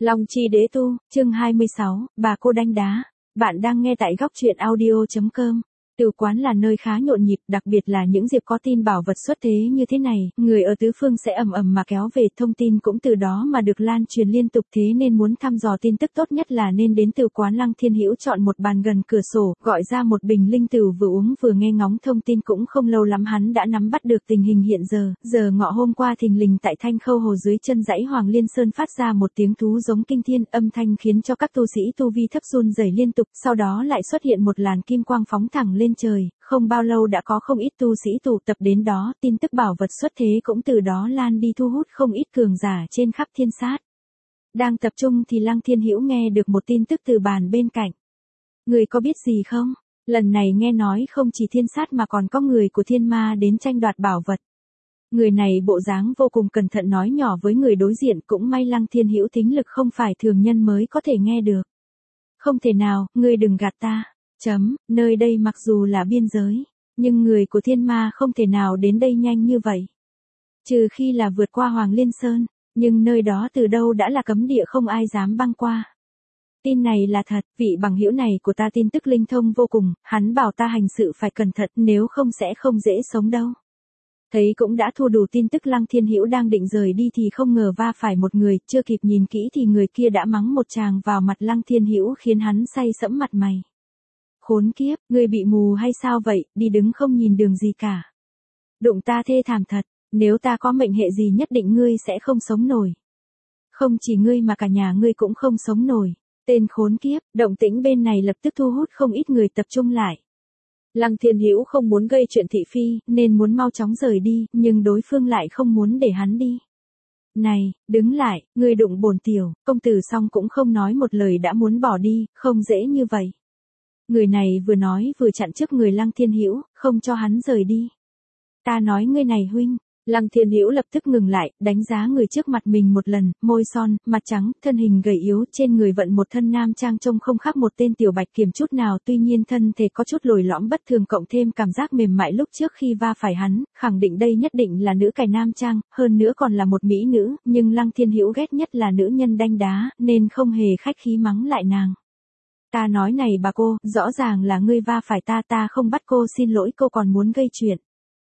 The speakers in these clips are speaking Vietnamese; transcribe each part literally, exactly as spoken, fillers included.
Long chi đế tu, chương hai mươi sáu, bà cô đanh đá. Bạn đang nghe tại góc truyện audio chấm com. Từ quán là nơi khá nhộn nhịp, đặc biệt là những dịp có tin bảo vật xuất thế như thế này, người ở tứ phương sẽ ầm ầm mà kéo về, thông tin cũng từ đó mà được lan truyền liên tục, thế nên muốn thăm dò tin tức tốt nhất là nên đến từ quán Lăng Thiên Hữu, chọn một bàn gần cửa sổ, gọi ra một bình linh tửu vừa uống vừa nghe ngóng thông tin. Cũng không lâu lắm hắn đã nắm bắt được tình hình hiện giờ. Giờ ngọ hôm qua thình lình tại Thanh Khâu Hồ dưới chân dãy Hoàng Liên Sơn phát ra một tiếng thú giống kinh thiên, âm thanh khiến cho các tu sĩ tu vi thấp run rẩy liên tục, sau đó lại xuất hiện một làn kim quang phóng thẳng lên trời, không bao lâu đã có không ít tu sĩ tụ tập đến đó, tin tức bảo vật xuất thế cũng từ đó lan đi, thu hút không ít cường giả trên khắp thiên sát. Đang tập trung thì Lăng Thiên Hữu nghe được một tin tức từ bàn bên cạnh. Người có biết gì không? Lần này nghe nói không chỉ thiên sát mà còn có người của thiên ma đến tranh đoạt bảo vật. Người này bộ dáng vô cùng cẩn thận nói nhỏ với người đối diện, cũng may Lăng Thiên Hữu thính lực không phải thường nhân mới có thể nghe được. Không thể nào, ngươi đừng gạt ta. Chấm, nơi đây mặc dù là biên giới, nhưng người của thiên ma không thể nào đến đây nhanh như vậy. Trừ khi là vượt qua Hoàng Liên Sơn, nhưng nơi đó từ đâu đã là cấm địa, không ai dám băng qua. Tin này là thật, vị bằng hữu này của ta tin tức linh thông vô cùng, hắn bảo ta hành sự phải cẩn thận, nếu không sẽ không dễ sống đâu. Thấy cũng đã thu đủ tin tức, Lăng Thiên Hữu đang định rời đi thì không ngờ va phải một người, chưa kịp nhìn kỹ thì người kia đã mắng một tràng vào mặt Lăng Thiên Hữu khiến hắn say sẫm mặt mày. Khốn kiếp, ngươi bị mù hay sao vậy, đi đứng không nhìn đường gì cả. Đụng ta thê thảm thật, nếu ta có mệnh hệ gì nhất định ngươi sẽ không sống nổi. Không chỉ ngươi mà cả nhà ngươi cũng không sống nổi. Tên khốn kiếp, động tĩnh bên này lập tức thu hút không ít người tập trung lại. Lăng Thiên Hữu không muốn gây chuyện thị phi, nên muốn mau chóng rời đi, nhưng đối phương lại không muốn để hắn đi. Này, đứng lại, ngươi đụng bổn tiểu, công tử xong cũng không nói một lời đã muốn bỏ đi, không dễ như vậy. Người này vừa nói vừa chặn trước người Lăng Thiên Hữu, không cho hắn rời đi. Ta nói ngươi này huynh. Lăng Thiên Hữu lập tức ngừng lại, đánh giá người trước mặt mình một lần, môi son, mặt trắng, thân hình gầy yếu, trên người vận một thân nam trang trông không khác một tên tiểu bạch kiểm chút nào, tuy nhiên thân thể có chút lồi lõm bất thường, cộng thêm cảm giác mềm mại lúc trước khi va phải hắn, khẳng định đây nhất định là nữ cài nam trang, hơn nữa còn là một mỹ nữ, nhưng Lăng Thiên Hữu ghét nhất là nữ nhân đanh đá, nên không hề khách khí mắng lại nàng. Ta nói này bà cô, rõ ràng là ngươi va phải ta, ta không bắt cô, xin lỗi, cô còn muốn gây chuyện.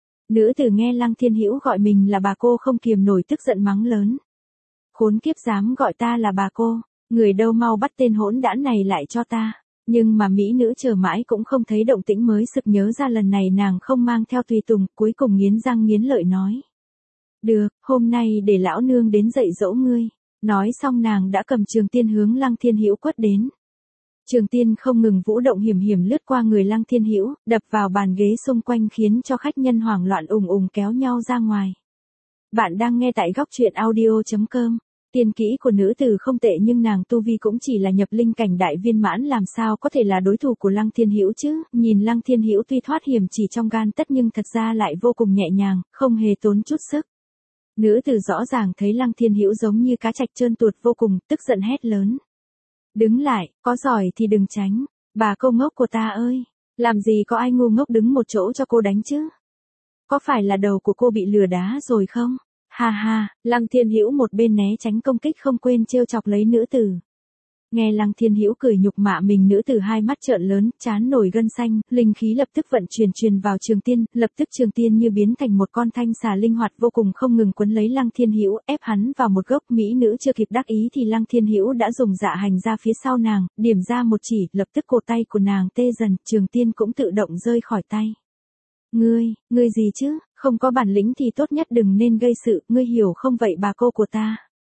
Nữ tử nghe Lăng Thiên Hữu gọi mình là bà cô không kiềm nổi tức giận mắng lớn. Khốn kiếp, dám gọi ta là bà cô, người đâu mau bắt tên hỗn đản này lại cho ta. Nhưng mà mỹ nữ chờ mãi cũng không thấy động tĩnh mới sực nhớ ra lần này nàng không mang theo tùy tùng, cuối cùng nghiến răng nghiến lợi nói. Được, hôm nay để lão nương đến dạy dỗ ngươi. Nói xong nàng đã cầm trường tiên hướng Lăng Thiên Hữu quất đến. Trường tiên không ngừng vũ động hiểm hiểm lướt qua người Lăng Thiên Hữu, đập vào bàn ghế xung quanh khiến cho khách nhân hoảng loạn ùng ùng kéo nhau ra ngoài. Bạn đang nghe tại góc truyện audio chấm com. Tiên kỹ của nữ tử không tệ nhưng nàng tu vi cũng chỉ là nhập linh cảnh đại viên mãn, làm sao có thể là đối thủ của Lăng Thiên Hữu chứ? Nhìn Lăng Thiên Hữu tuy thoát hiểm chỉ trong gan tất nhưng thật ra lại vô cùng nhẹ nhàng, không hề tốn chút sức. Nữ tử rõ ràng thấy Lăng Thiên Hữu giống như cá trạch trơn tuột vô cùng, tức giận hét lớn. Đứng lại, có giỏi thì đừng tránh. Bà cô ngốc của ta ơi, làm gì có ai ngu ngốc đứng một chỗ cho cô đánh chứ? Có phải là đầu của cô bị lừa đá rồi không? Ha ha, Lăng Thiên Hữu một bên né tránh công kích không quên trêu chọc lấy nữ tử. Nghe Lăng Thiên Hữu cười nhục mạ mình, nữ tử hai mắt trợn lớn, trán nổi gân xanh, linh khí lập tức vận chuyển truyền vào trường tiên, lập tức trường tiên như biến thành một con thanh xà linh hoạt vô cùng không ngừng quấn lấy Lăng Thiên Hữu, ép hắn vào một gốc. Mỹ nữ chưa kịp đắc ý thì Lăng Thiên Hữu đã dùng dạ hành ra phía sau nàng, điểm ra một chỉ, lập tức cổ tay của nàng tê dần, trường tiên cũng tự động rơi khỏi tay. Ngươi, ngươi gì chứ, không có bản lĩnh thì tốt nhất đừng nên gây sự, ngươi hiểu không vậy bà cô của ta?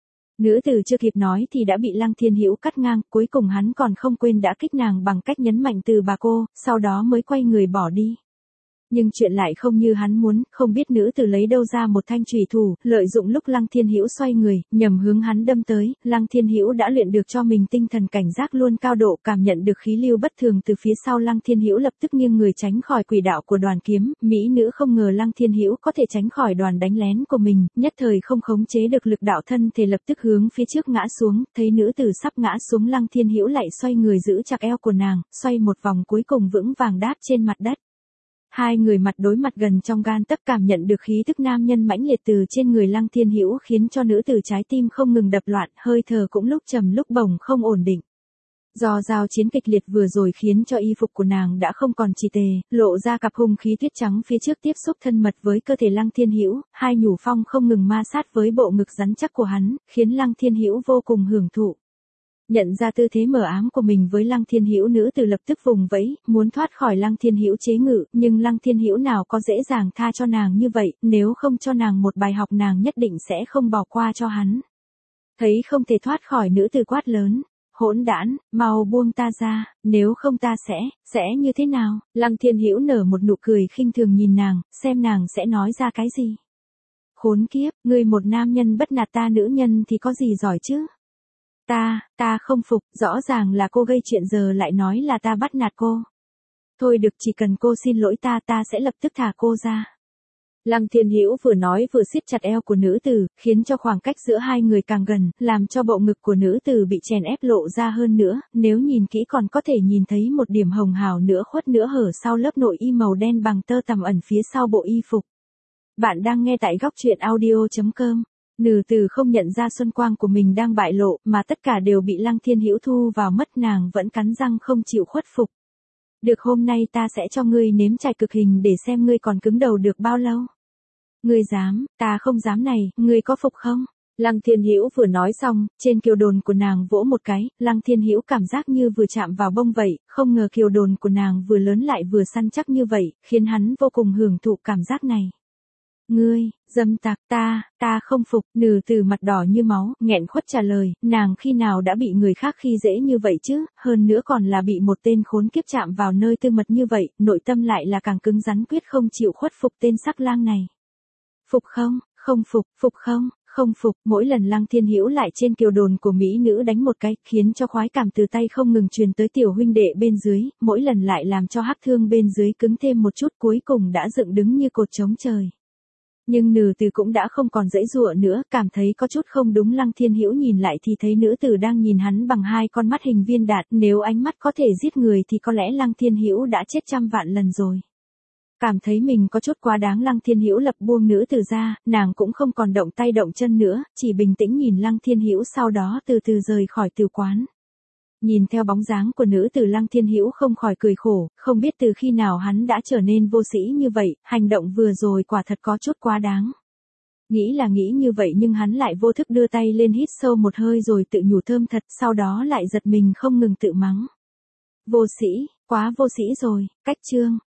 Nữ tử chưa kịp nói thì đã bị Lăng Thiên Hữu cắt ngang, cuối cùng hắn còn không quên đã kích nàng bằng cách nhấn mạnh từ bà cô, sau đó mới quay người bỏ đi. Nhưng chuyện lại không như hắn muốn, không biết nữ tử lấy đâu ra một thanh chùy thủ, lợi dụng lúc Lăng Thiên Hữu xoay người, nhằm hướng hắn đâm tới, Lăng Thiên Hữu đã luyện được cho mình tinh thần cảnh giác luôn cao độ, cảm nhận được khí lưu bất thường từ phía sau Lăng Thiên Hữu, lập tức nghiêng người tránh khỏi quỷ đạo của đoàn kiếm. Mỹ nữ không ngờ Lăng Thiên Hữu có thể tránh khỏi đoàn đánh lén của mình, nhất thời không khống chế được lực đạo, thân thể lập tức hướng phía trước ngã xuống, thấy nữ tử sắp ngã xuống, Lăng Thiên Hữu lại xoay người giữ chặt eo của nàng, xoay một vòng cuối cùng vững vàng đáp trên mặt đất. Hai người mặt đối mặt gần trong gan tấc, cảm nhận được khí tức nam nhân mãnh liệt từ trên người Lăng Thiên Hữu, khiến cho nữ tử trái tim không ngừng đập loạn, hơi thở cũng lúc trầm lúc bổng không ổn định. Do giao chiến kịch liệt vừa rồi khiến cho y phục của nàng đã không còn chì tề, lộ ra cặp hung khí tuyết trắng phía trước tiếp xúc thân mật với cơ thể Lăng Thiên Hữu, hai nhũ phong không ngừng ma sát với bộ ngực rắn chắc của hắn, khiến Lăng Thiên Hữu vô cùng hưởng thụ. Nhận ra tư thế mờ ám của mình với Lăng Thiên Hữu, nữ tử lập tức vùng vẫy, muốn thoát khỏi Lăng Thiên Hữu chế ngự, nhưng Lăng Thiên Hữu nào có dễ dàng tha cho nàng như vậy, nếu không cho nàng một bài học nàng nhất định sẽ không bỏ qua cho hắn. Thấy không thể thoát khỏi, nữ tử quát lớn. Hỗn đản, mau buông ta ra, nếu không ta sẽ, sẽ như thế nào? Lăng Thiên Hữu nở một nụ cười khinh thường nhìn nàng, xem nàng sẽ nói ra cái gì. Khốn kiếp, ngươi một nam nhân bất nạt ta nữ nhân thì có gì giỏi chứ? Ta, ta không phục, rõ ràng là cô gây chuyện giờ lại nói là ta bắt nạt cô. Thôi được, chỉ cần cô xin lỗi ta, ta sẽ lập tức thả cô ra. Lăng Thiên Hữu vừa nói vừa siết chặt eo của nữ tử, khiến cho khoảng cách giữa hai người càng gần, làm cho bộ ngực của nữ tử bị chèn ép lộ ra hơn nữa, nếu nhìn kỹ còn có thể nhìn thấy một điểm hồng hào nữa khuất nữa hở sau lớp nội y màu đen bằng tơ tằm ẩn phía sau bộ y phục. Bạn đang nghe tại góc truyện audio chấm com. Nữ tử không nhận ra xuân quang của mình đang bại lộ, mà tất cả đều bị Lăng Thiên Hữu thu vào mất, nàng vẫn cắn răng không chịu khuất phục. Được, hôm nay ta sẽ cho ngươi nếm trải cực hình để xem ngươi còn cứng đầu được bao lâu. Ngươi dám, ta không dám này, ngươi có phục không? Lăng Thiên Hữu vừa nói xong, trên kiều đồn của nàng vỗ một cái, Lăng Thiên Hữu cảm giác như vừa chạm vào bông vậy, không ngờ kiều đồn của nàng vừa lớn lại vừa săn chắc như vậy, khiến hắn vô cùng hưởng thụ cảm giác này. Ngươi, dâm tặc, ta, ta không phục, nữ tử mặt đỏ như máu, nghẹn khuất trả lời, nàng khi nào đã bị người khác khi dễ như vậy chứ, hơn nữa còn là bị một tên khốn kiếp chạm vào nơi tư mật như vậy, nội tâm lại là càng cứng rắn quyết không chịu khuất phục tên sắc lang này. Phục không, không phục, phục không, không phục, mỗi lần Lăng Thiên Hữu lại trên kiều đồn của mỹ nữ đánh một cái, khiến cho khoái cảm từ tay không ngừng truyền tới tiểu huynh đệ bên dưới, mỗi lần lại làm cho hắc thương bên dưới cứng thêm một chút, cuối cùng đã dựng đứng như cột chống trời. Nhưng nữ tử cũng đã không còn dãy dụa nữa, cảm thấy có chút không đúng. Lăng Thiên Hữu nhìn lại thì thấy nữ tử đang nhìn hắn bằng hai con mắt hình viên đạn, nếu ánh mắt có thể giết người thì có lẽ Lăng Thiên Hữu đã chết trăm vạn lần rồi. Cảm thấy mình có chút quá đáng, Lăng Thiên Hữu lập buông nữ tử ra, nàng cũng không còn động tay động chân nữa, chỉ bình tĩnh nhìn Lăng Thiên Hữu, sau đó từ từ rời khỏi tử quán. Nhìn theo bóng dáng của nữ tử, Lăng Thiên Hữu không khỏi cười khổ, không biết từ khi nào hắn đã trở nên vô sĩ như vậy, hành động vừa rồi quả thật có chút quá đáng. Nghĩ là nghĩ như vậy nhưng hắn lại vô thức đưa tay lên hít sâu một hơi rồi tự nhủ thơm thật, sau đó lại giật mình không ngừng tự mắng. Vô sĩ, quá vô sĩ rồi, cách chương.